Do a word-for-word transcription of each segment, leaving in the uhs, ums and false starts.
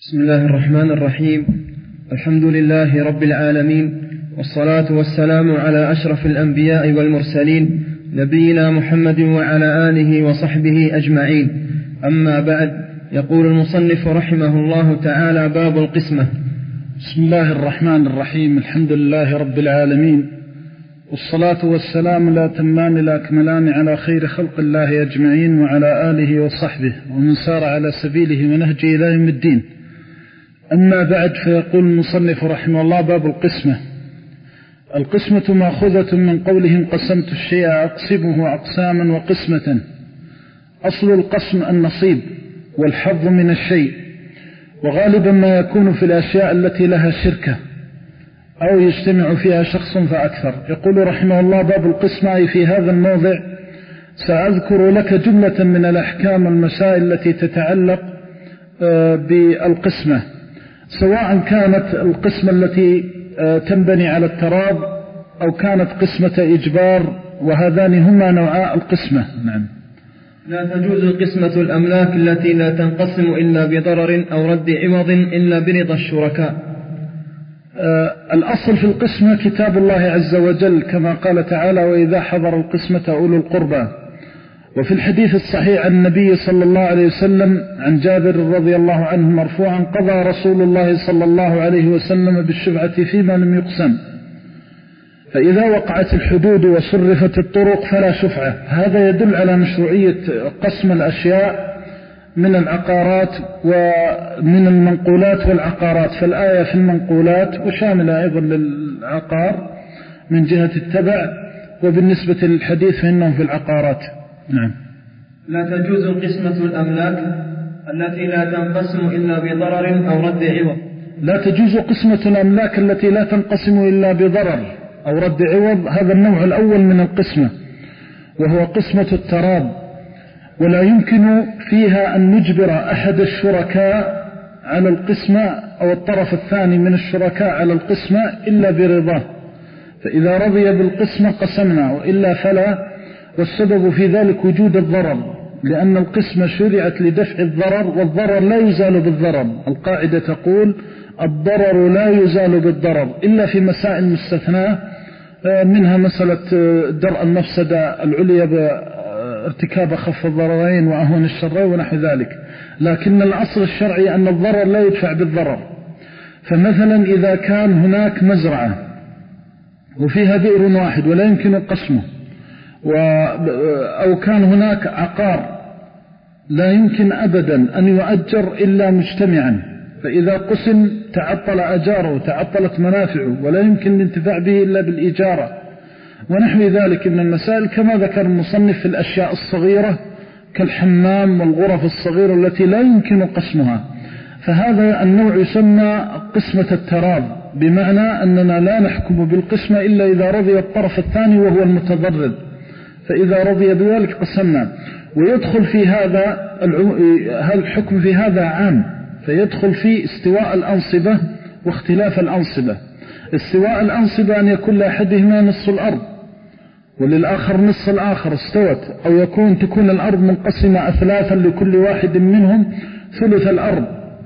بسم الله الرحمن الرحيم. الحمد لله رب العالمين، والصلاة والسلام على أشرف الأنبياء والمرسلين نبينا محمد وعلى آله وصحبه أجمعين. أما بعد، يقول المصنف رحمه الله تعالى: باب القسمة. بسم الله الرحمن الرحيم. الحمد لله رب العالمين، والصلاة والسلام لا تمان لا أكملان على خير خلق الله أجمعين وعلى آله وصحبه ومن سار على سبيله ونهجه إلى يوم الدين. أما بعد، فيقول المصنف رحمه الله: باب القسمة. القسمة مأخوذة من قولهم قسمت الشيء أقسمه أقساما وقسمة. أصل القسم النصيب والحظ من الشيء، وغالبا ما يكون في الأشياء التي لها شركة أو يجتمع فيها شخص فأكثر. يقول رحمه الله: باب القسمة. أي في هذا الموضع سأذكر لك جملة من الأحكام والمسائل التي تتعلق بالقسمة، سواء كانت القسمة التي تنبني على التراض أو كانت قسمة إجبار، وهذان هما نوعاء القسمة. نعم. لا تجوز قسمة الأملاك التي لا تنقسم إلا بضرر أو رد عوض إلا برضا الشركاء. الأصل في القسمة كتاب الله عز وجل، كما قال تعالى: وإذا حضر القسمة أولو القربى. وفي الحديث الصحيح عن النبي صلى الله عليه وسلم عن جابر رضي الله عنه مرفوعا: قضى رسول الله صلى الله عليه وسلم بالشفعة فيما لم يقسم، فإذا وقعت الحدود وصرفت الطرق فلا شفعة. هذا يدل على مشروعية قسم الأشياء من العقارات ومن المنقولات والعقارات، فالآية في المنقولات وشاملة أيضا للعقار من جهة التبع، وبالنسبة للحديث فإنهم في العقارات. نعم. لا تجوز قسمة الأملاك التي لا تنقسم إلا بضرر أو رد عوض. لا تجوز قسمة الأملاك التي لا تنقسم إلا بضرر أو رد عوض. هذا النوع الأول من القسمة، وهو قسمة التراض، ولا يمكن فيها أن نجبر أحد الشركاء على القسمة أو الطرف الثاني من الشركاء على القسمة إلا برضاه، فإذا رضي بالقسمة قسمنا، وإلا فلا. والسبب في ذلك وجود الضرر، لأن القسمة شرعت لدفع الضرر، والضرر لا يزال بالضرر. القاعدة تقول: الضرر لا يزال بالضرر إلا في مسائل مستثناة، منها مسألة درء المفسدة العليا بارتكاب خف الضررين وأهون الشرين ونحو ذلك. لكن الأصل الشرعي أن الضرر لا يدفع بالضرر. فمثلا إذا كان هناك مزرعة وفيها بئر واحد ولا يمكن قسمه، أو كان هناك عقار لا يمكن أبدا أن يؤجر إلا مجتمعا، فإذا قسم تعطل أجاره وتعطلت منافعه ولا يمكن الانتفاع به إلا بالإجارة ونحو ذلك من المسائل، كما ذكر المصنف في الأشياء الصغيرة كالحمام والغرف الصغيرة التي لا يمكن قسمها. فهذا النوع يسمى قسمة التراض، بمعنى أننا لا نحكم بالقسمة إلا إذا رضي الطرف الثاني وهو المتضرر، فإذا رضي بذلك قسمنا. ويدخل في هذا هذا الحكم في هذا عام، فيدخل في استواء الأنصبة واختلاف الأنصبة. استواء الأنصبة أن يكون لأحدهما نصف الأرض وللآخر نصف الآخر استوت، أو يكون تكون الأرض منقسمة أثلاثا لكل واحد منهم ثلث الأرض،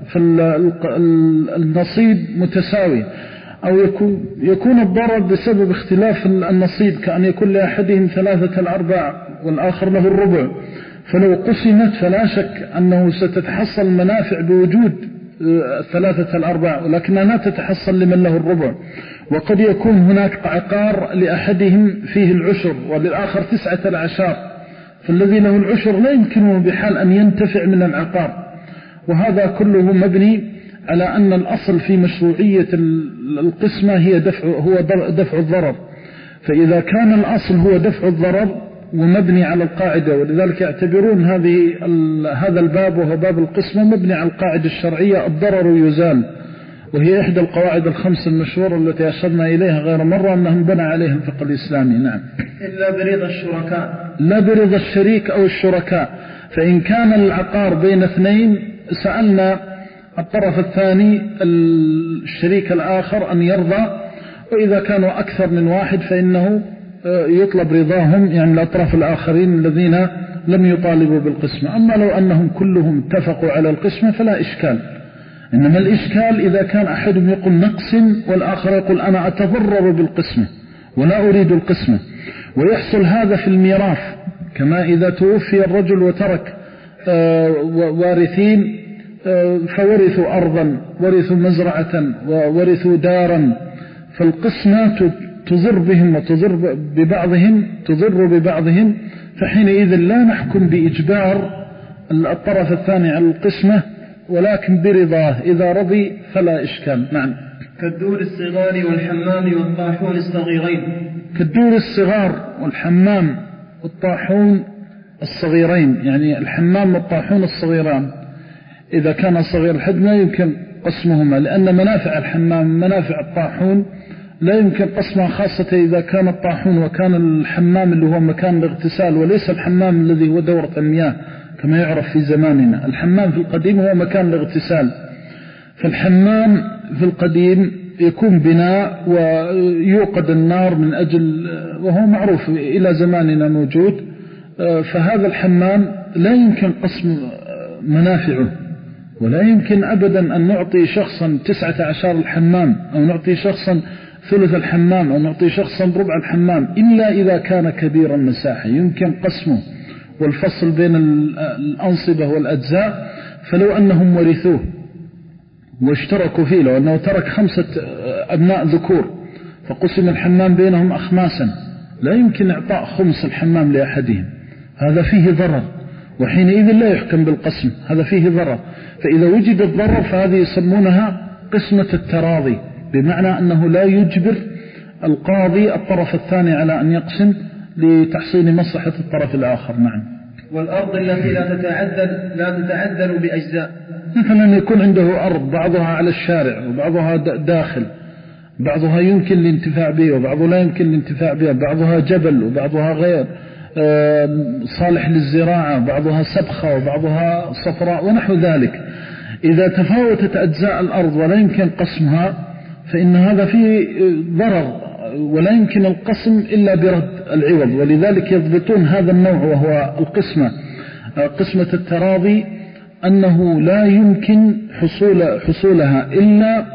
فالنصيب متساوي، أو يكون, يكون الضرر بسبب اختلاف النصيب، كأن يكون لأحدهم ثلاثة الأرباع والآخر له الربع. فلو قسمت فلا شك أنه ستتحصل المنافع بوجود ثلاثة الأرباع، ولكنها لا تتحصل لمن له الربع. وقد يكون هناك عقار لأحدهم فيه العشر وللآخر تسعة العشر، فالذي له العشر لا يمكنه بحال أن ينتفع من العقار. وهذا كله مبني على أن الأصل في مشروعية القسمة هي دفع هو دفع الضرر. فإذا كان الأصل هو دفع الضرر ومبني على القاعدة، ولذلك يعتبرون هذه هذا الباب وهو باب القسمة مبني على القاعدة الشرعية: الضرر يزال، وهي إحدى القواعد الخمس المشهورة التي أشرنا إليها غير مرة أنهم بنى عليها الفقه الإسلامي. نعم. إلا برضا الشركاء. لا برضا الشريك أو الشركاء. فإن كان العقار بين اثنين سألنا الطرف الثاني الشريك الآخر أن يرضى، وإذا كانوا أكثر من واحد فإنه يطلب رضاهم، يعني الأطراف الآخرين الذين لم يطالبوا بالقسمة. أما لو أنهم كلهم اتفقوا على القسمة فلا إشكال. إنما الإشكال إذا كان أحدهم يقول نقسم والآخر يقول أنا أتضرر بالقسمة ولا أريد القسمة. ويحصل هذا في الميراث، كما إذا توفي الرجل وترك وارثين فورثوا أرضا، ورثوا مزرعة، وورثوا دارا، فالقسمة تضر بهم وتضر ببعضهم تضر ببعضهم فحينئذ لا نحكم بإجبار الطرف الثاني على القسمة، ولكن برضاه، إذا رضي فلا إشكال. نعم. كالدور الصغار والحمام والطاحون الصغيرين. كالدور الصغار والحمام والطاحون الصغيرين، يعني الحمام والطاحون الصغيران إذا كان صغير الحد لا يمكن قسمهما، لأن منافع الحمام منافع الطاحون لا يمكن قسمها، خاصة إذا كان الطاحون وكان الحمام اللي هو مكان الاغتسال وليس الحمام الذي هو دورة المياه كما يعرف في زماننا. الحمام في القديم هو مكان الاغتسال، فالحمام في القديم يكون بناء ويوقد النار من أجل، وهو معروف إلى زماننا موجود، فهذا الحمام لا يمكن قسم منافعه، ولا يمكن أبدا أن نعطي شخصا تسعة عشر الحمام أو نعطي شخصا ثلث الحمام أو نعطي شخصا ربع الحمام إلا إذا كان كبير المساحة يمكن قسمه والفصل بين الأنصبة والأجزاء. فلو أنهم ورثوه واشتركوا فيه، لو أنه ترك خمسة أبناء ذكور فقسم الحمام بينهم أخماسا، لا يمكن إعطاء خمس الحمام لأحدهم، هذا فيه ضرر، وحينئذ لا يحكم بالقسم، هذا فيه ضرر. فإذا وجد الضرر فهذه يسمونها قسمة التراضي، بمعنى أنه لا يجبر القاضي الطرف الثاني على أن يقسم لتحصيل مصلحة الطرف الآخر. نعم. والأرض التي لا تتعدل لا تتعدل بأجزاء، مثلا يكون عنده أرض بعضها على الشارع وبعضها داخل، بعضها يمكن الانتفاع به وبعضها لا يمكن الانتفاع به، بعضها جبل وبعضها غير صالح للزراعة، بعضها سبخة وبعضها صفراء ونحو ذلك. إذا تفاوتت أجزاء الأرض ولا يمكن قسمها فإن هذا فيه ضرر، ولا يمكن القسم إلا برد العوض. ولذلك يضبطون هذا النوع وهو القسمة قسمة التراضي، أنه لا يمكن حصول حصولها إلا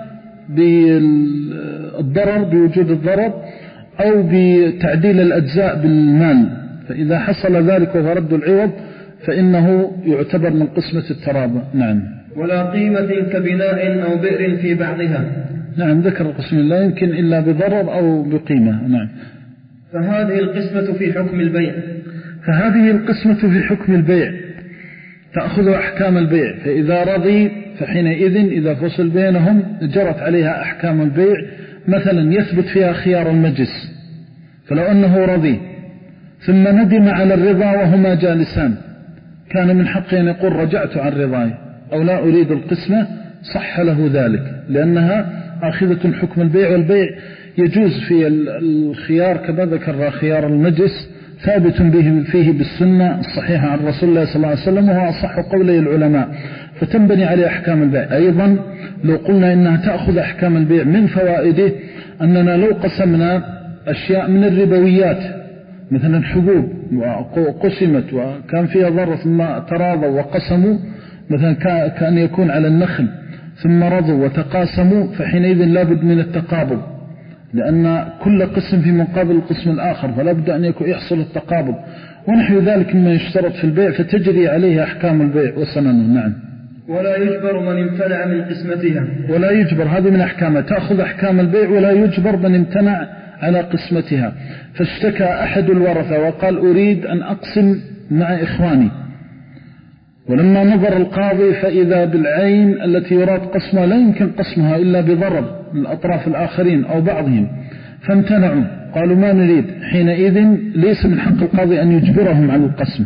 بالضرر، بوجود الضرر أو بتعديل الأجزاء بالمال. فإذا حصل ذلك وفرد العوض فإنه يعتبر من قسمة التراضي. نعم. ولا قيمة كبناء أو بئر في بعضها. نعم، ذكر القسم لا يمكن إلا بضرر أو بقيمة. نعم. فهذه القسمة في حكم البيع فهذه القسمة في حكم البيع تأخذ أحكام البيع، فإذا رضي فحينئذ إذا فصل بينهم جرت عليها أحكام البيع. مثلا يثبت فيها خيار المجلس، فلو أنه رضي ثم ندم على الرضا وهما جالسان كان من حقه أن يقول رجعت عن رضاي أو لا أريد القسمة، صح له ذلك، لأنها آخذة حكم البيع. والبيع يجوز في الخيار كما ذكر خيار المجلس، ثابت به فيه بالسنة الصحيحة عن رسول الله صلى الله عليه وسلم، وهو أصح قولي العلماء، فتنبني عليه أحكام البيع. أيضا لو قلنا إنها تأخذ أحكام البيع من فوائده أننا لو قسمنا أشياء من الربويات مثلا حبوب وقسمت وكان فيها ضرر ثم تراضوا وقسموا، مثلا كان يكون على النخل ثم رضوا وتقاسموا، فحينئذ لابد من التقابض، لأن كل قسم في مقابل القسم الآخر، فلا بد أن يحصل التقابض ونحو ذلك مما يشترط في البيع، فتجري عليه أحكام البيع وسننه. نعم. ولا يجبر من امتنع من قسمتها. ولا يجبر، هذه من أحكامها، تأخذ أحكام البيع. ولا يجبر من امتنع على قسمتها. فاشتكى أحد الورثة وقال أريد أن أقسم مع إخواني، ولما نظر القاضي فإذا بالعين التي يراد قسمها لا يمكن قسمها إلا بضرر من الأطراف الآخرين أو بعضهم، فامتنعوا، قالوا ما نريد. حينئذ ليس من حق القاضي أن يجبرهم على القسم،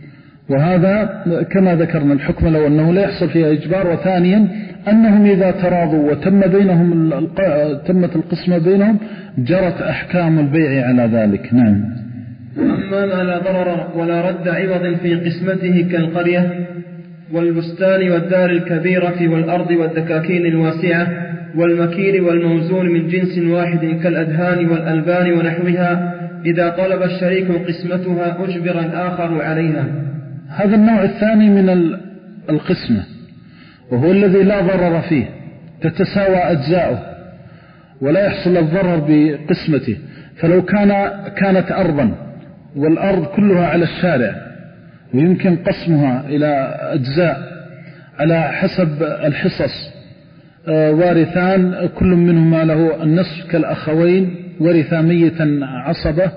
وهذا كما ذكرنا الحكم لو أنه لا يحصل فيها إجبار. وثانيا أنهم إذا تراضوا وتم بينهم تمت القسمة بينهم جرت أحكام البيع على ذلك. نعم. أما ما لا ضرر ولا رد عوض في قسمته كالقرية والبستان والدار الكبيرة والأرض والدكاكين الواسعة والمكير والموزون من جنس واحد كالأدهان والألبان ونحوها، إذا طلب الشريك قسمتها أجبر الآخر عليها. هذا النوع الثاني من القسمة، وهو الذي لا ضرر فيه، تتساوى أجزاؤه ولا يحصل الضرر بقسمته. فلو كان كانت أرضا والأرض كلها على الشارع ويمكن قسمها إلى أجزاء على حسب الحصص، وارثان كل منهما له النصف كالأخوين ورثا ميتا عصبة،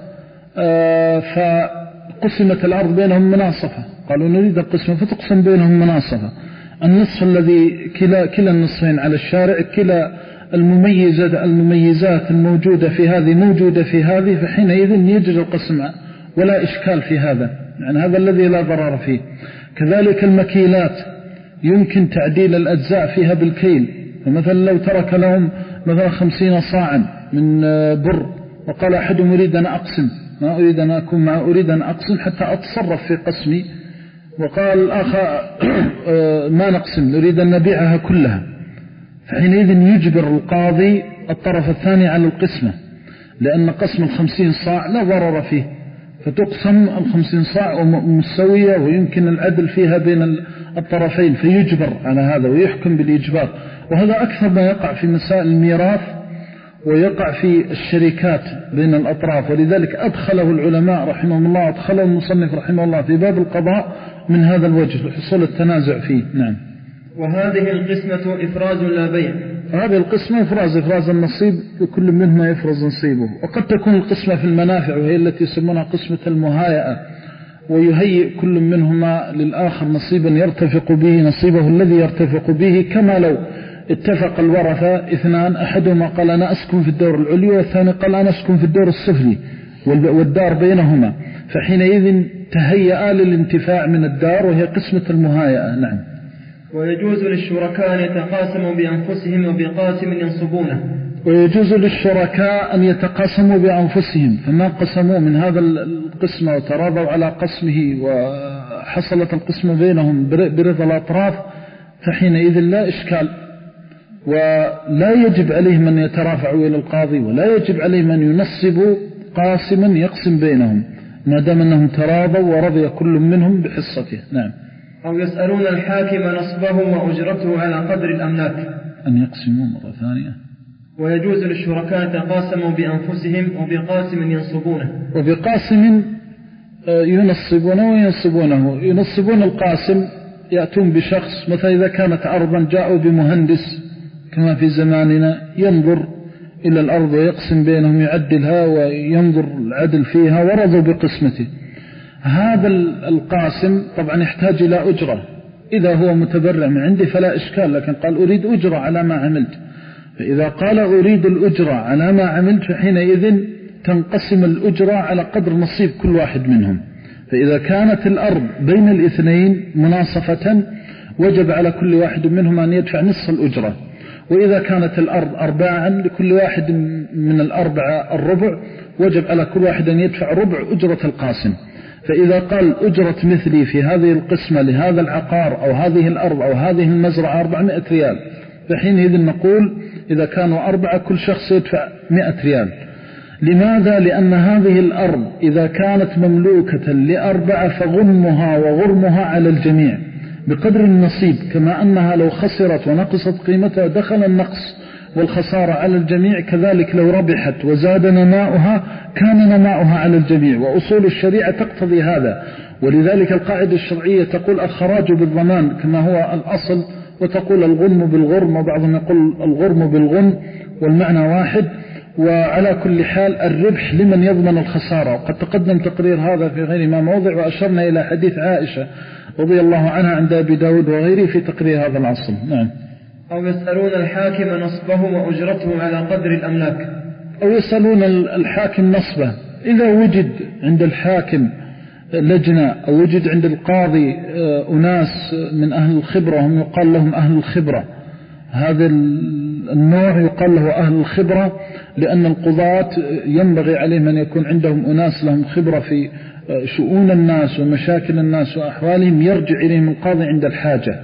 فقسمت الأرض بينهم مناصفة، قالوا نريد القسمة فتقسم بينهم مناصفة. النصف الذي كلا, كلا النصفين على الشارع، كلا المميزات, المميزات الموجودة في هذه موجودة في هذه، فحينئذ يجري القسم ولا إشكال في هذا، يعني هذا الذي لا ضرر فيه. كذلك المكيلات يمكن تعديل الأجزاء فيها بالكيل، فمثلا لو ترك لهم مثلا خمسين صاعا من بر وقال أحدهم أريد أن أقسم، ما أريد أن أكون مع أريد أن أقسم حتى أتصرف في قسمي، وقال الآخر ما نقسم نريد أن نبيعها كلها، فحينئذ يجبر القاضي الطرف الثاني على القسمة، لأن قسم الخمسين صاع لا ضرر فيه، فتقسم الخمسين صاع مستوية ويمكن العدل فيها بين الطرفين، فيجبر على هذا ويحكم بالإجبار. وهذا أكثر ما يقع في مسائل الميراث ويقع في الشركات بين الأطراف، ولذلك أدخله العلماء رحمهم الله، أدخله المصنف رحمه الله في باب القضاء من هذا الوجه لحصول التنازع فيه. نعم. وهذه القسمة إفراز لا بيع. هذه القسمة إفراز إفراز النصيب، لكل منهما يفرز نصيبه. وقد تكون القسمة في المنافع وهي التي يسمونها قسمة المهايئة، ويهيئ كل منهما للآخر نصيبا يرتفق به نصيبه الذي يرتفق به، كما لو اتفق الورثة اثنان، أحدهما قال أنا أسكن في الدور العلوي والثاني قال أنا أسكن في الدور السفلي والدار بينهما، فحينئذ تهيئا للانتفاع من الدار وهي قسمة المهايئة. نعم. ويجوز للشركاء أن يتقاسموا بأنفسهم وبقاسم ينصبونه. ويجوز للشركاء أن يتقاسموا بأنفسهم، فما قسموا من هذا القسم وتراضوا على قسمه وحصلت القسمة بينهم برضا الأطراف، فحينئذ لا إشكال، ولا يجب عليهم أن يترافعوا إلى القاضي، ولا يجب عليهم أن ينصبوا قاسما يقسم بينهم، ما دام أنهم تراضوا ورضي كل منهم بحصته. نعم. أو يسألون الحاكم نصبه وأجرته على قدر الأملاك. أن يقسموا مرة ثانية. ويجوز للشركاء تقاسموا بأنفسهم وبقاسم ينصبونه. وبقاسم ينصبونه وينصبونه. ينصبون القاسم، يأتون بشخص مثلا إذا كانت أرضا جاءوا بمهندس كما في زماننا ينظر إلى الأرض ويقسم بينهم، يعدلها وينظر العدل فيها، ورضوا بقسمته. هذا القاسم طبعا يحتاج إلى أجرة، إذا هو متبرع من عندي فلا إشكال، لكن قال أريد أجرة على ما عملت، فإذا قال أريد الأجرة على ما عملت فحينئذ تنقسم الأجرة على قدر نصيب كل واحد منهم. فإذا كانت الأرض بين الاثنين مناصفة وجب على كل واحد منهم أن يدفع نصف الأجرة، وإذا كانت الأرض أرباعا لكل واحد من الأربعة الربع وجب على كل واحد أن يدفع ربع أجرة القاسم. فإذا قال أجرة مثلي في هذه القسمة لهذا العقار أو هذه الأرض أو هذه المزرعة أربعمائة ريال، فحينئذ نقول إذا كانوا أربعة كل شخص يدفع مائة ريال. لماذا؟ لأن هذه الأرض إذا كانت مملوكة لأربعة فغنمها وغرمها على الجميع بقدر النصيب، كما أنها لو خسرت ونقصت قيمتها دخل النقص والخسارة على الجميع، كذلك لو ربحت وزاد نماؤها كان نماؤها على الجميع، وأصول الشريعة تقتضي هذا. ولذلك القاعدة الشرعية تقول الخراج بالضمان كما هو الأصل، وتقول الغنم بالغرم، وبعضهم يقول الغرم بالغن، والمعنى واحد. وعلى كل حال الربح لمن يضمن الخسارة، وقد تقدم تقرير هذا في غير ما موضع، وأشرنا إلى حديث عائشة رضي الله عنها عند أبي داود وغيره في تقرير هذا العصر. نعم. أو يسألون الحاكم نصبه وأجرته على قدر الأملاك. أو يسألون الحاكم نصبه، إذا وجد عند الحاكم لجنة أو وجد عند القاضي أناس من أهل الخبرة، هم يقال لهم أهل الخبرة، هذا النوع يقال له أهل الخبرة، لأن القضاة ينبغي عليهم أن يكون عندهم أناس لهم خبرة في شؤون الناس ومشاكل الناس وأحوالهم، يرجع إليهم القاضي عند الحاجة.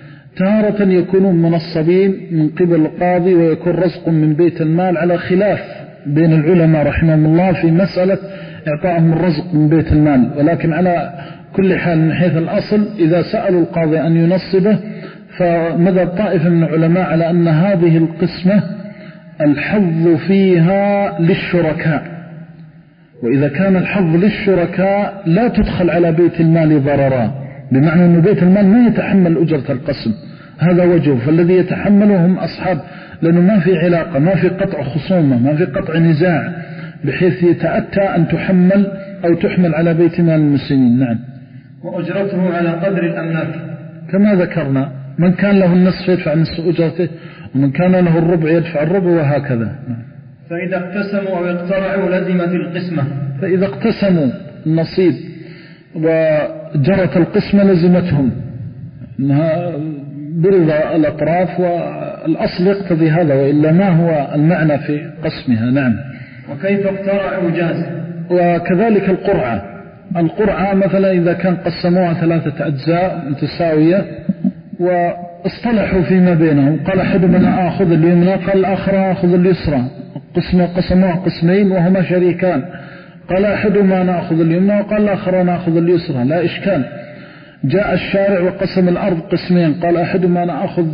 تارة يكونون منصبين من قبل القاضي ويكون رزق من بيت المال، على خلاف بين العلماء رحمهم الله في مسألة إعطائهم الرزق من بيت المال، ولكن على كل حال من حيث الأصل إذا سألوا القاضي أن ينصبه فمذهب طائفة من العلماء على أن هذه القسمة الحظ فيها للشركاء، وإذا كان الحظ للشركاء لا تدخل على بيت المال ضررا، بمعنى أن بيت المال ما يتحمل أجرة القسم، هذا وجهه. فالذي يتحمله هم أصحاب، لأنه ما في علاقة، ما في قطع خصومة، ما في قطع نزاع بحيث يتأتى أن تحمل أو تحمل على بيت مال المسلمين. نعم. وأجرته على قدر الأملاك كما ذكرنا، من كان له النصف يدفع نصف أجرته، ومن كان له الربع يدفع الربع، وهكذا. فإذا اقتسموا أو اقترعوا لزمت القسمة. فإذا اقتسموا النصيب وجرت القسمة لزمتهم، إنها برضا الأطراف، والأصل يقتضي هذا، وإلا ما هو المعنى في قسمها. نعم. وكيف اقترعوا جاز. وكذلك القرعة. القرعة مثلا إذا كان قسموها ثلاثة أجزاء متساوية واصطلحوا فيما بينهم، قال أحدهم أنا آخذ اليمنى، قال الآخر آخذ اليسرى، قسموها قسمين وهما شريكان، قال أحدهما أنا آخذ اليمنى وقال الآخر أنا آخذ اليسرى، لا إشكال. جاء الشارع وقسم الأرض قسمين، قال أحدهما أنا آخذ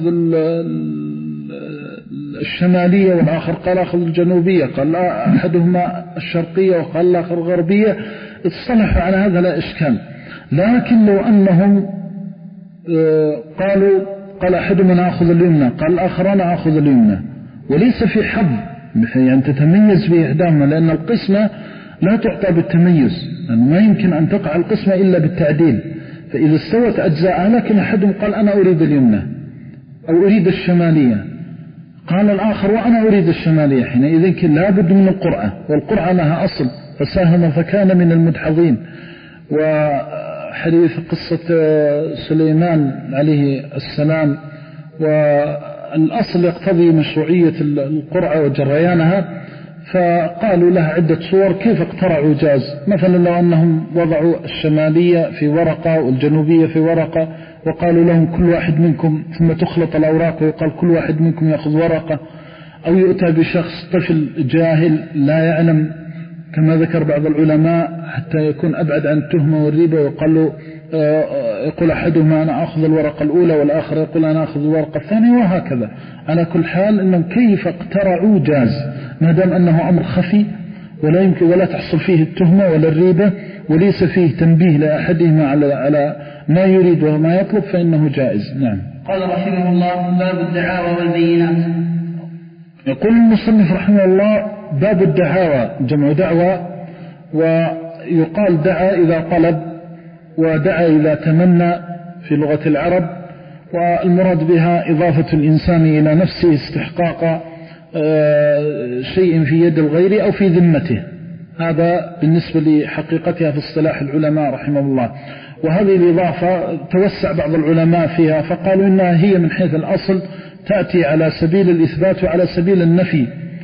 الشمالية والآخر قال آخذ الجنوبية، قال أحدهما الشرقية وقال الآخر الغربية، اتصلحوا على هذا لا إشكال. لكن لو أنهم قالوا قال أحدهم أنا أخذ اليمنى قال الآخر أنا أخذ اليمنى، وليس في حظ يعني تتميز في إحداهما، لأن القسمة لا تعطى بالتميز، لأنه ما يمكن أن تقع القسمة إلا بالتعديل. فإذا استوت أجزاء، لكن أحدهم قال أنا أريد اليمنى أو أريد الشمالية، قال الآخر وأنا أريد الشمالية، حينئذ كان لابد من القرعة، والقرعة لها أصل، فساهم فكان من المدحضين. وحديث قصة سليمان عليه السلام، والأصل يقتضي مشروعية القرعة وجريانها، فقالوا لها عدة صور كيف اقترعوا جاز. مثلا لو أنهم وضعوا الشمالية في ورقة والجنوبية في ورقة، وقالوا لهم كل واحد منكم، ثم تخلط الأوراق ويقال كل واحد منكم يأخذ ورقة، أو يؤتى بشخص طفل جاهل لا يعلم كما ذكر بعض العلماء حتى يكون أبعد عن التهمة والريبة، ويقال له يقول أحدهما أنا أخذ الورقة الأولى والآخر يقول أنا أخذ الورقة الثانية، وهكذا. على كل حال إنهم كيف اقترعوا جاز، ما دام أنه أمر خفي ولا يمكن ولا تحصل فيه التهمة ولا الريبة، وليس فيه تنبيه لأحدهما على على ما يريد وما يطلب، فإنه جائز. نعم. قال رحمه الله باب الدعاوى والبينات. يقول المصنف رحمه الله باب الدعاوى جمع دعوى، ويقال دعا إذا طلب، ودعا إذا تمنى في لغة العرب، والمراد بها إضافة الإنسان إلى نفسه استحقاق شيء في يد الغير أو في ذمته، هذا بالنسبة لحقيقتها في اصطلاح العلماء رحمه الله. وهذه الإضافة توسع بعض العلماء فيها، فقالوا إنها هي من حيث الأصل تأتي على سبيل الإثبات وعلى سبيل النفي.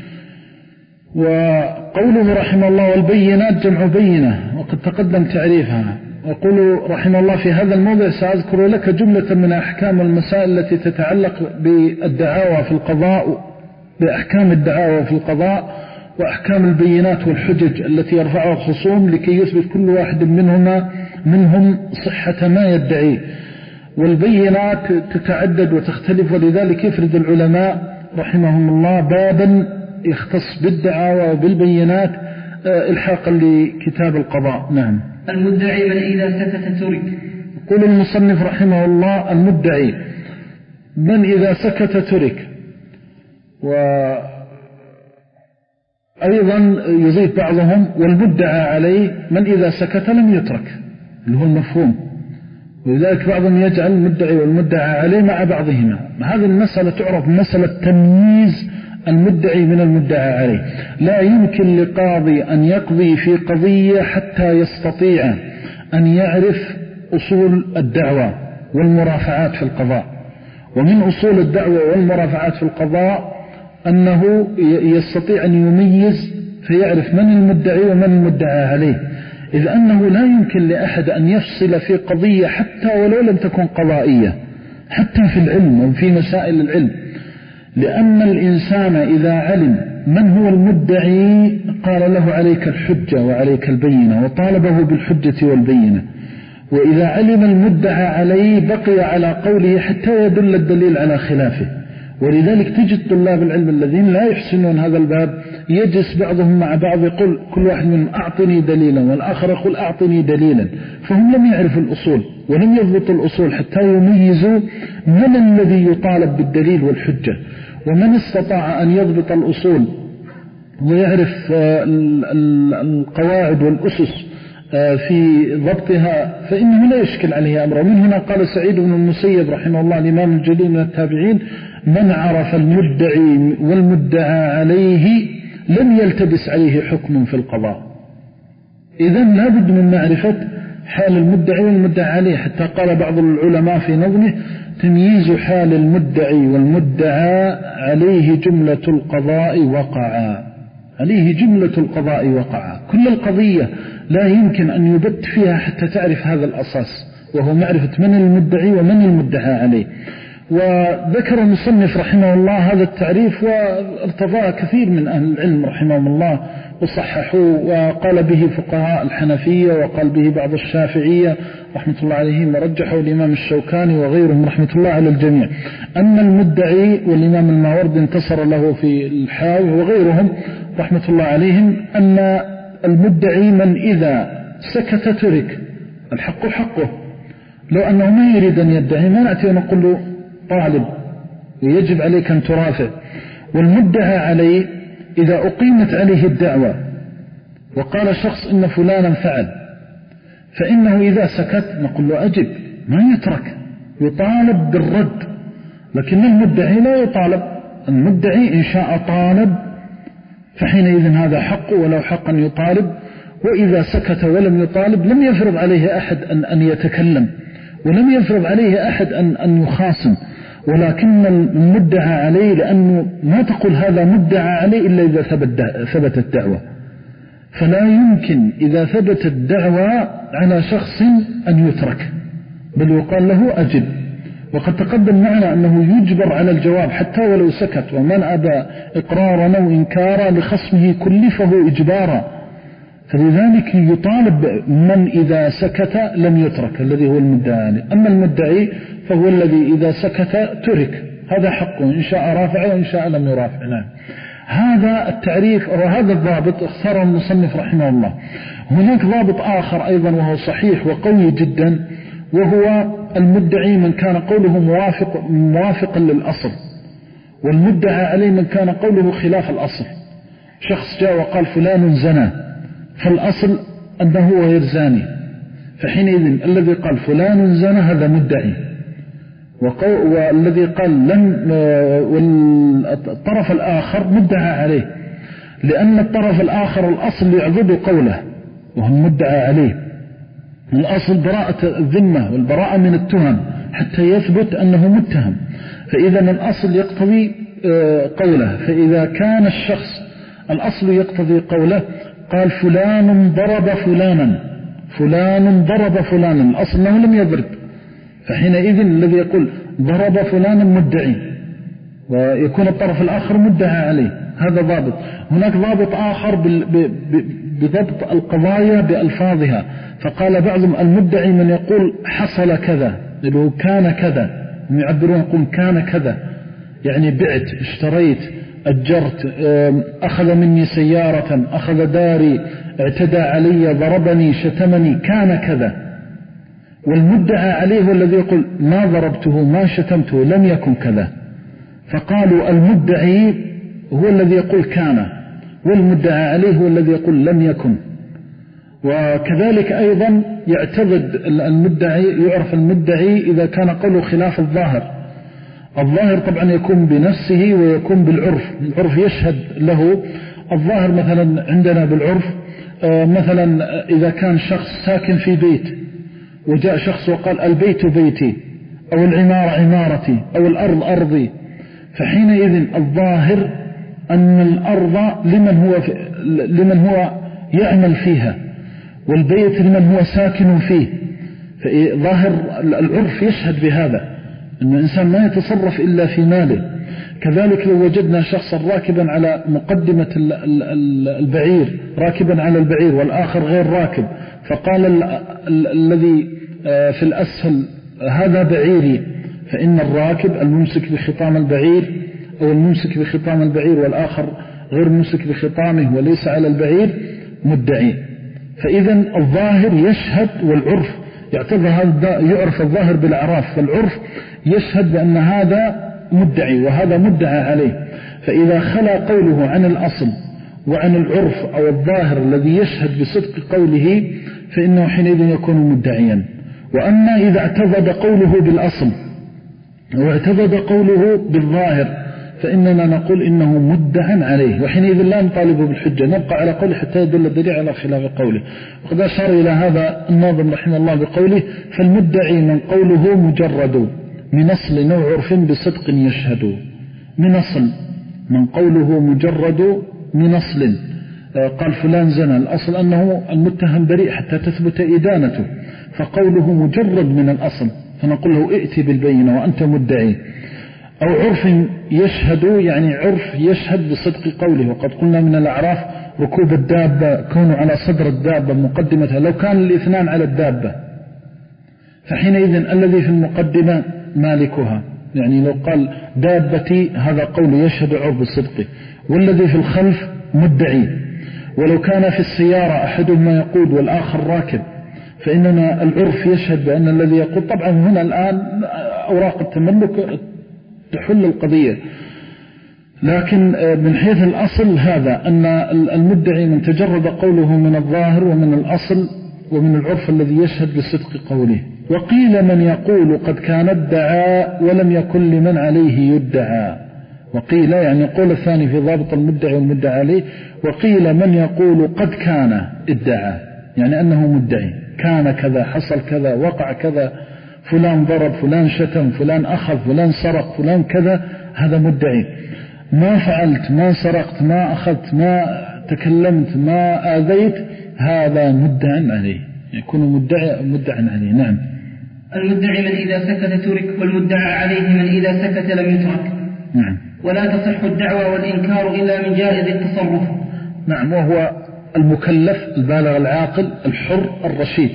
وقوله رحمه الله والبينات جمع بينة، وقد تقدم تعريفها. يقول رحمه الله في هذا الموضع سأذكر لك جملة من أحكام المسائل التي تتعلق بالدعاوى في القضاء، بأحكام الدعاوى في القضاء، وأحكام البينات والحجج التي يرفعها الخصوم لكي يثبت كل واحد منهما منهم صحة ما يدعيه. والبينات تتعدد وتختلف، ولذلك يفرد العلماء رحمهم الله بابا يختص بالدعاوى وبالبينات الحاقا لكتاب القضاء. نعم. المدعي من إذا سكت ترك. يقول المصنف رحمه الله المدعي من إذا سكت ترك، وأيضا يضيف بعضهم والمدعى عليه من إذا سكت لم يترك، اللي هو المفهوم، ولذلك بعضهم يجعل المدعي والمدعى عليه مع بعضهما. هذه المسألة تعرف مسألة تمييز المدعي من المدعى عليه. لا يمكن لقاضي أن يقضي في قضية حتى يستطيع أن يعرف أصول الدعوة والمرافعات في القضاء. ومن أصول الدعوة والمرافعات في القضاء أنه يستطيع أن يميز فيعرف من المدعي ومن المدعى عليه، إذ أنه لا يمكن لأحد أن يفصل في قضية حتى ولو لم تكن قضائية، حتى في العلم وفي مسائل العلم، لأن الإنسان إذا علم من هو المدعي قال له عليك الحجة وعليك البينة، وطالبه بالحجة والبينة. وإذا علم المدعى عليه بقي على قوله حتى يدل الدليل على خلافه. ولذلك تجد طلاب العلم الذين لا يحسنون هذا الباب يجلس بعضهم مع بعض يقول كل واحد منهم أعطني دليلا، والآخر يقول أعطني دليلا، فهم لم يعرفوا الأصول ولم يضبطوا الأصول حتى يميزوا من الذي يطالب بالدليل والحجة. ومن استطاع أن يضبط الأصول ويعرف القواعد والأسس في ضبطها فإنه لا يشكل عليه أمره. ومن هنا قال سعيد بن المسيب رحمه الله الإمام الجليل من التابعين: من عرف المدعي والمدعى عليه لم يلتبس عليه حكم في القضاء. إذن لابد من معرفة حال المدعي والمدعى عليه، حتى قال بعض العلماء في نظمه: تمييز حال المدعي والمدعى عليه جملة القضاء وقعا. عليه جملة القضاء وقعا. كل القضية لا يمكن أن يبت فيها حتى تعرف هذا الأساس، وهو معرفة من المدعي ومن المدعى عليه. وذكر المصنف رحمه الله هذا التعريف وارتضاه كثير من أهل العلم رحمهم الله وصححوه، وقال به فقهاء الحنفية وقال به بعض الشافعية رحمة الله عليهم، ورجحوا الإمام الشوكاني وغيرهم رحمة الله على الجميع. أما المدعي، والإمام الماوردي انتصر له في الحاوي وغيرهم رحمة الله عليهم، أن المدعي من إذا سكت ترك. الحق حقه، لو أنه ما يريد أن يدعي ما نأتي ونقول له طالب ويجب عليك أن ترافع. والمدعى عليه إذا أقيمت عليه الدعوة وقال شخص إن فلانا فعل، فإنه إذا سكت نقول له أجب، ما يترك، يطالب بالرد. لكن المدعي لا يطالب. المدعي إن شاء طالب فحينئذ هذا حقه ولو حقا يطالب، وإذا سكت ولم يطالب لم يفرض عليه أحد أن, أن يتكلم، ولم يفرض عليه أحد أن, أن يخاصم. ولكن المدعى عليه، لأنه ما تقول هذا مدعى عليه إلا إذا ثبت الدعوة، فلا يمكن إذا ثبت الدعوة على شخص أن يترك، بل يقال له أجب. وقد تقدم معنا أنه يجبر على الجواب حتى ولو سكت، ومن أبى إقرارا أو إنكارا لخصمه كلفه إجبارا. فلذلك يطالب من إذا سكت لم يترك، الذي هو المدعي. أما المدعي فهو الذي إذا سكت ترك، هذا حقه، إن شاء رافع وإن شاء لم يرافع. نعم، هذا التعريف وهذا الضابط اختاره المصنف رحمه الله. هناك ضابط آخر أيضا وهو صحيح وقوي جدا، وهو المدعي من كان قوله موافق موافقا للأصل، والمدعى عليه من كان قوله خلاف الأصل. شخص جاء وقال فلان زنى، فالأصل أنه غير زاني، فحينئذ الذي قال فلان زنى هذا مدعي، والذي قال لم، والطرف الآخر مدعى عليه، لأن الطرف الآخر الأصل يعضد قوله وهو مدعى عليه. الأصل براءة الذمة والبراءة من التهم حتى يثبت أنه متهم، فإذا الأصل يقتضي قوله. فإذا كان الشخص الأصل يقتضي قوله، قال فلان ضرب فلانا، فلان ضرب فلانا، الأصل أنه لم يضرب، فحينئذ الذي يقول ضرب فلانا مدعي، ويكون الطرف الآخر مدعى عليه. هذا ضابط. هناك ضابط آخر بضبط القضايا بألفاظها، فقال بعضهم المدعي من يقول حصل كذا، يقول كان كذا، هم يعبرون يقول كان كذا، يعني بعت، اشتريت، أجرت، أخذ مني سيارة، أخذ داري، اعتدى علي، ضربني، شتمني، كان كذا. والمدعى عليه هو الذي يقول ما ضربته ما شتمته لم يكن كذا. فقالوا المدعي هو الذي يقول كان، والمدعى عليه هو الذي يقول لم يكن. وكذلك أيضا يعتضد المدعي، يعرف المدعي إذا كان قوله خلاف الظاهر. الظاهر طبعا يكون بنفسه ويكون بالعرف، العرف يشهد له. الظاهر مثلا عندنا بالعرف مثلا إذا كان شخص ساكن في بيت وجاء شخص وقال البيت بيتي، أو العمارة عمارتي، أو الأرض أرضي، فحينئذ الظاهر أن الأرض لمن هو, لمن هو يعمل فيها، والبيت لمن هو ساكن فيه. فظاهر العرف يشهد بهذا، أن الإنسان ما يتصرف إلا في ماله. كذلك لو وجدنا شخصا راكبا على مقدمة البعير، راكبا على البعير والآخر غير راكب، فقال الذي في الأسفل هذا بعيري، فإن الراكب الممسك بخطام البعير أو الممسك بخطام البعير والآخر غير ممسك بخطامه وليس على البعير مدعي. فإذا الظاهر يشهد، والعرف يعتبر هذا، يعرف الظاهر بالأعراف، والعرف يشهد بأن هذا مدعي وهذا مدعى عليه. فإذا خلا قوله عن الأصل وعن العرف أو الظاهر الذي يشهد بصدق قوله فإنه حينئذ يكون مدعيا. وأما إذا اعتضد قوله بالأصل واعتضد قوله بالظاهر فإننا نقول إنه مدعى عليه، وحينئذ لا نطالبه بالحجة، نبقى على قوله حتى يدل الدليل على خلاف قوله. وقد أشار إلى هذا الناظم رحمه الله بقوله: فالمدعي من قوله مجرد من أصل أو عرف بصدق يشهد. من أصل، من قوله مجرد من أصل، قال فلان زنى، الأصل أنه المتهم بريء حتى تثبت إدانته، فقوله مجرد من الأصل فنقول له ائتي بالبينة وأنت مدعي. أو عرف يشهد، يعني عرف يشهد بصدق قوله. وقد قلنا من الأعراف ركوب الدابة كونه على صدر الدابة مقدمتها، لو كان الاثنان على الدابة فحينئذ الذي في المقدمة مالكها، يعني لو قال دابتي هذا قول يشهد عرف بصدقه، والذي في الخلف مدعي. ولو كان في السيارة أحدهما يقود والآخر راكب فإننا العرف يشهد بأن الذي يقود، طبعا هنا الآن أوراق التملك تحل القضية، لكن من حيث الأصل هذا أن المدعي من تجرد قوله من الظاهر ومن الأصل ومن العرف الذي يشهد بصدق قوله. وقيل من يقول قد كان ادعى ولم يكن لمن عليه يدعى. وقيل يعني قول الثاني في ضابط المدعي والمدعى عليه. وقيل من يقول قد كان ادعى، يعني أنه مدعي، كان كذا، حصل كذا، وقع كذا، فلان ضرب، فلان شتم، فلان أخذ، فلان سرق، فلان كذا، هذا مدعي. ما فعلت، ما سرقت، ما أخذت، ما تكلمت، ما آذيت، هذا مدعى عليه، يكون مدعي مدعى عليه. نعم. المدعي من إذا سكت ترك، والمدعى عليه من إذا سكت لم يترك. نعم. ولا تصح الدعوة والإنكار إلا من جائز التصرف. نعم. وهو المكلف البالغ العاقل الحر الرشيد.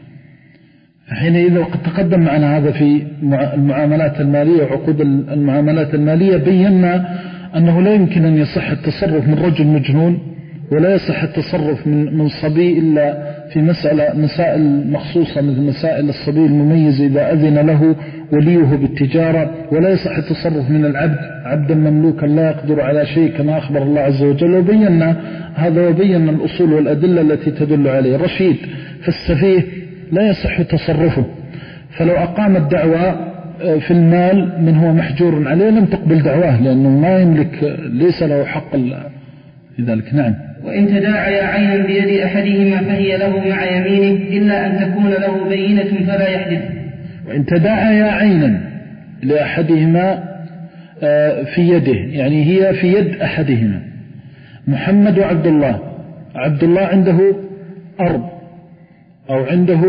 حينئذ وقد تقدم معنا هذا في المعاملات المالية وعقود المعاملات المالية، بينا أنه لا يمكن أن يصح التصرف من رجل مجنون، ولا يصح التصرف من من صبي إلا في مسألة مسائل مخصوصة مثل مسائل الصبي المميز إذا أذن له وليه بالتجارة، ولا يصح التصرف من العبد عبدا مملوكا لا يقدر على شيء كما أخبر الله عز وجل. وبينا هذا وبينا الأصول والأدلة التي تدل عليه. رشيد فالسفيه لا يصح تصرفه، فلو أقام الدعوة في المال من هو محجور عليه لم تقبل دعواه، لأنه ما يملك، ليس له حق لذلك. نعم. وإن تداعي عينا بيد أحدهما فهي له مع يمينه إلا أن تكون له بينة فلا يحدث. وإن تداعي عينا لأحدهما في يده، يعني هي في يد أحدهما، محمد وعبد الله، عبد الله عنده أرض أو عنده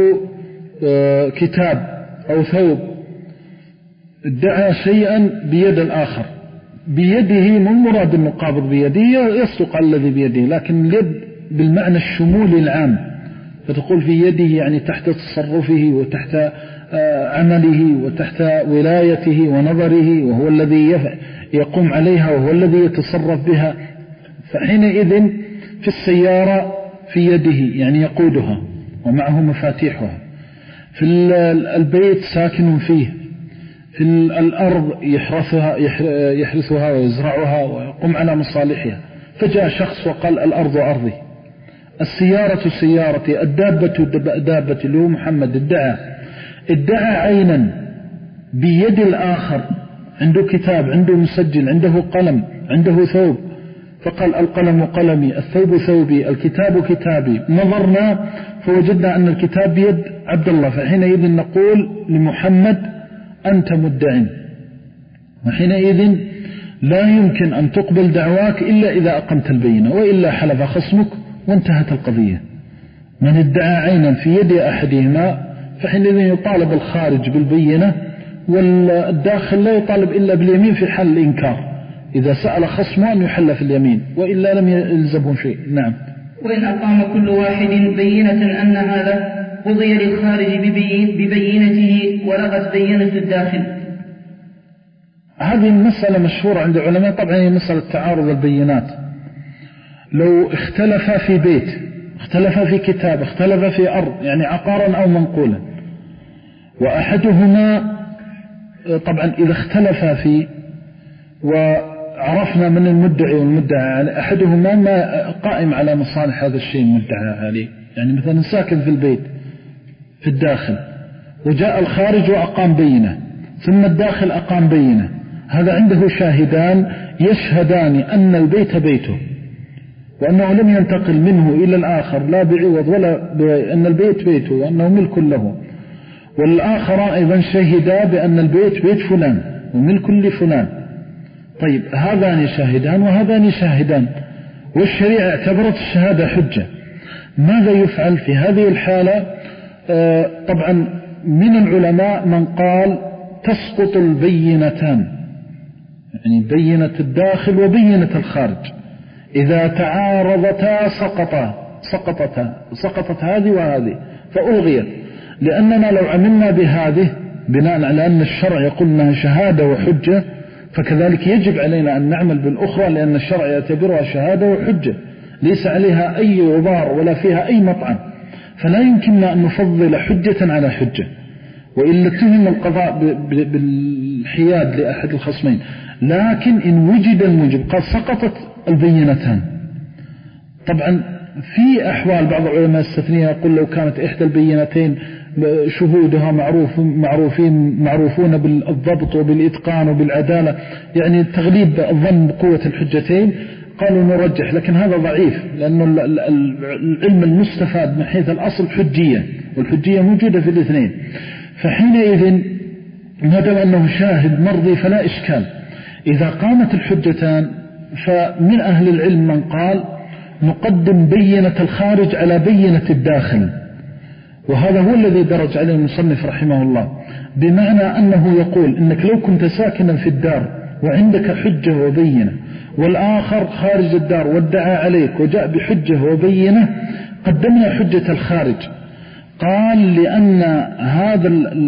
كتاب أو ثوب، ادعى شيئا بيد الآخر، بيده من مراد المقابض بيده، يصدق على الذي بيده، لكن اليد بالمعنى الشمولي العام، فتقول في يده يعني تحت تصرفه وتحت عمله وتحت ولايته ونظره، وهو الذي يقوم عليها وهو الذي يتصرف بها. فحينئذ في السيارة في يده يعني يقودها ومعه مفاتيحها، في البيت ساكن فيه، في الأرض يحرثها, يحرثها ويزرعها ويقوم على مصالحها. فجاء شخص وقال الأرض أرضي، السيارة سيارتي، الدابة دابتي، اللي هو محمد ادعى ادعى عينا بيد الآخر، عنده كتاب، عنده مسجل، عنده قلم، عنده ثوب، فقال القلم قلمي، الثوب ثوبي، الكتاب كتابي. نظرنا فوجدنا أن الكتاب بيد عبد الله، فحينئذ نقول لمحمد أنت مدع، وحينئذ لا يمكن أن تقبل دعواك إلا إذا أقمت البينة، وإلا حلف خصمك وانتهت القضية. من ادعى عينا في يد أحدهما فحينئذ يطالب الخارج بالبينة، والداخل لا يطالب إلا باليمين في حل الإنكار، إذا سأل خصمه أن يحل في اليمين، وإلا لم يلزمه شيء. نعم. وإن أقام كل واحد بينة أن هذا قضي للخارج ببين ببينته ولغت بينة الداخل. هذه المسألة مشهورة عند العلماء، طبعا هي مسألة تعارض البينات. لو اختلف في بيت، اختلف في كتاب، اختلف في أرض، يعني عقارا أو منقولا، وأحدهما طبعا إذا اختلف في وعرفنا من المدعي والمدعى عليه، أحدهما ما قائم على مصالح هذا الشيء المدعى عليه، يعني مثلا ساكن في البيت في الداخل وجاء الخارج وأقام بينه، ثم الداخل أقام بينه، هذا عنده شاهدان يشهدان أن البيت بيته وأنه لم ينتقل منه إلى الآخر لا بعوض ولا بأن البيت بيته وأنه ملك له، والآخر أيضا شهدا بأن البيت بيت فلان وملك لفلان. طيب هذان شاهدان وهذان شاهدان، والشريعة اعتبرت الشهادة حجة. ماذا يفعل في هذه الحالة؟ آه طبعا من العلماء من قال تسقط البينتان، يعني بينة الداخل وبينة الخارج، إذا تعارضتا سقطا سقطتا سقطت هذه وهذه فألغيت، لأننا لو عملنا بهذه بناء على أن الشرع يقول أنها شهادة وحجة، فكذلك يجب علينا أن نعمل بالأخرى، لأن الشرع يعتبرها شهادة وحجة ليس عليها أي غبار ولا فيها أي مطعن، فلا يمكننا أن نفضل حجة على حجة، وإلا اتهم القضاء بالحياد لأحد الخصمين. لكن إن وجد الموجب قد سقطت البينتان. طبعا في أحوال بعض العلماء السفنية يقول لو كانت إحدى البينتين شهودها معروف معروفين معروفون بالضبط وبالإتقان وبالعدالة، يعني تغليب الظن بقوة الحجتين، قالوا نرجح، لكن هذا ضعيف، لأن العلم المستفاد من حيث الأصل حجية، والحجية موجودة في الاثنين. فحينئذ ما دام أنه شاهد مرضي فلا إشكال. إذا قامت الحجتان فمن أهل العلم من قال نقدم بينة الخارج على بينة الداخل، وهذا هو الذي درج عليه المصنف رحمه الله، بمعنى أنه يقول إنك لو كنت ساكنا في الدار وعندك حجة وبينة، والآخر خارج الدار وادعى عليك وجاء بحجة وبينة، قدمنا حجة الخارج. قال لأن هذا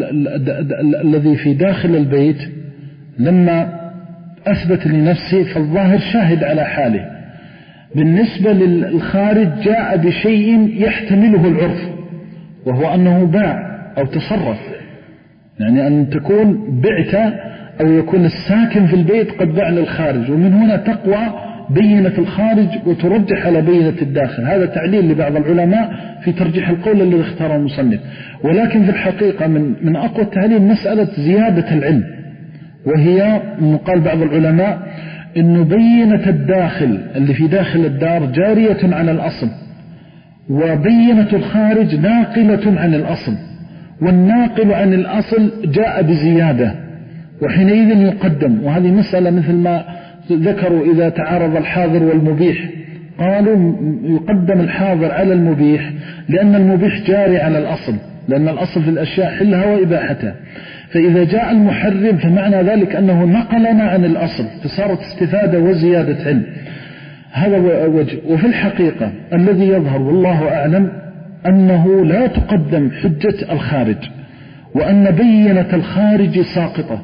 الذي في داخل البيت لما أثبت لنفسه فالظاهر شاهد على حاله، بالنسبة للخارج جاء بشيء يحتمله العرف، وهو أنه باع أو تصرف، يعني أن تكون بعت أو يكون الساكن في البيت قد باع للخارج، ومن هنا تقوى بينة الخارج وترجح على بينة الداخل. هذا تعليل لبعض العلماء في ترجيح القول الذي اختاره المصنف، ولكن في الحقيقة من, من أقوى التعليل مسألة زيادة العلم، وهي أنه قال بعض العلماء أنه بينة الداخل اللي في داخل الدار جارية على الأصل، وبينة الخارج ناقلة عن الأصل، والناقل عن الأصل جاء بزيادة، وحينئذ يقدم. وهذه مسألة مثل ما ذكروا إذا تعارض الحاضر والمبيح، قالوا يقدم الحاضر على المبيح لأن المبيح جاري على الأصل، لأن الأصل في الأشياء حلها وإباحتها، فإذا جاء المحرم فمعنى ذلك أنه نقلنا عن الأصل، فصارت استفادة وزيادة علم. هذا وجه. وفي الحقيقة الذي يظهر والله أعلم أنه لا تقدم حجة الخارج، وأن بينة الخارج ساقطة.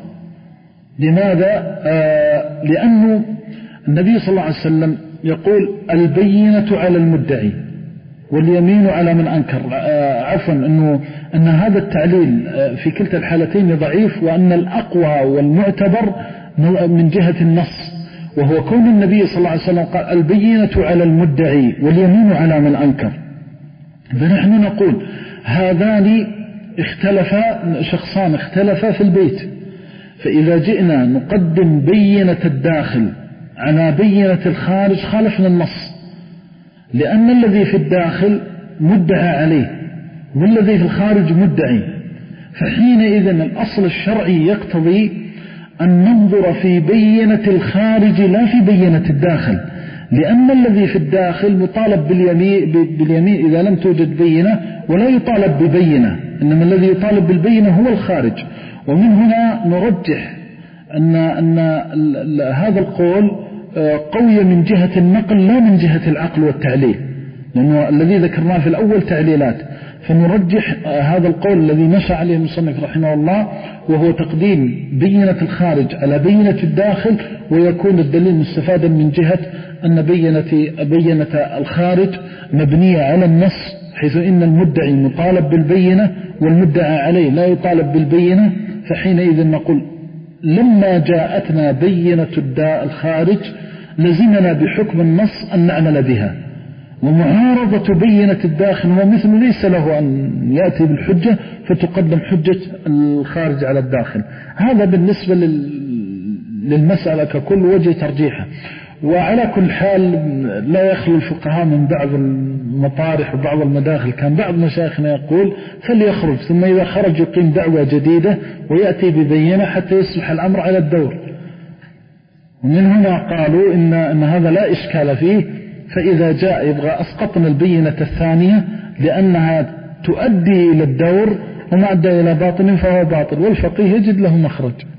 لماذا؟ آه لأنه النبي صلى الله عليه وسلم يقول البينة على المدعي واليمين على من أنكر. آه عفوا أنه أن هذا التعليل آه في كلتا الحالتين ضعيف، وأن الأقوى والمعتبر من جهة النص، وهو كون النبي صلى الله عليه وسلم قال البينة على المدعي واليمين على من أنكر. فنحن نقول هذان اختلفا، شخصان اختلفا في البيت، فإذا جئنا نقدم بينة الداخل على بينة الخارج خالفنا النص، لأن الذي في الداخل مدعى عليه والذي في الخارج مدعي، فحينئذ الأصل الشرعي يقتضي أن ننظر في بينة الخارج لا في بينة الداخل، لأن الذي في الداخل مطالب باليمين, باليمين إذا لم توجد بينة، ولا يطالب ببينة، إنما الذي يطالب بالبينة هو الخارج. ومن هنا نرجح أن, أن هذا القول قوي من جهة النقل لا من جهة العقل والتعليل، لأنه الذي ذكرناه في الأول تعليلات، فنرجح هذا القول الذي مشى عليه المصنف رحمه الله، وهو تقديم بينة الخارج على بينة الداخل، ويكون الدليل مستفادا من جهة أن بينة, بينة الخارج مبنية على النص، حيث إن المدعي مطالب بالبينة والمدعى عليه لا يطالب بالبينة، فحينئذ نقول لما جاءتنا بينة الداء الخارج لزمنا بحكم النص أن نعمل بها، ومعارضة بينة الداخل هو مثل ليس له أن يأتي بالحجة فتقدم حجة الخارج على الداخل. هذا بالنسبة للمسألة ككل وجه ترجيحه. وعلى كل حال لا يخلو الفقهاء من بعض المطارح وبعض المداخل. كان بعض مشايخنا يقول فليخرج، ثم إذا خرج يقيم دعوة جديدة ويأتي ببينة حتى يصبح الأمر على الدور. ومن هنا قالوا إن, إن هذا لا إشكال فيه، فإذا جاء يبغى أسقطنا البينة الثانية لأنها تؤدي إلى الدور وما أدى إلى باطل فهو باطل، والفقيه يجد له مخرج.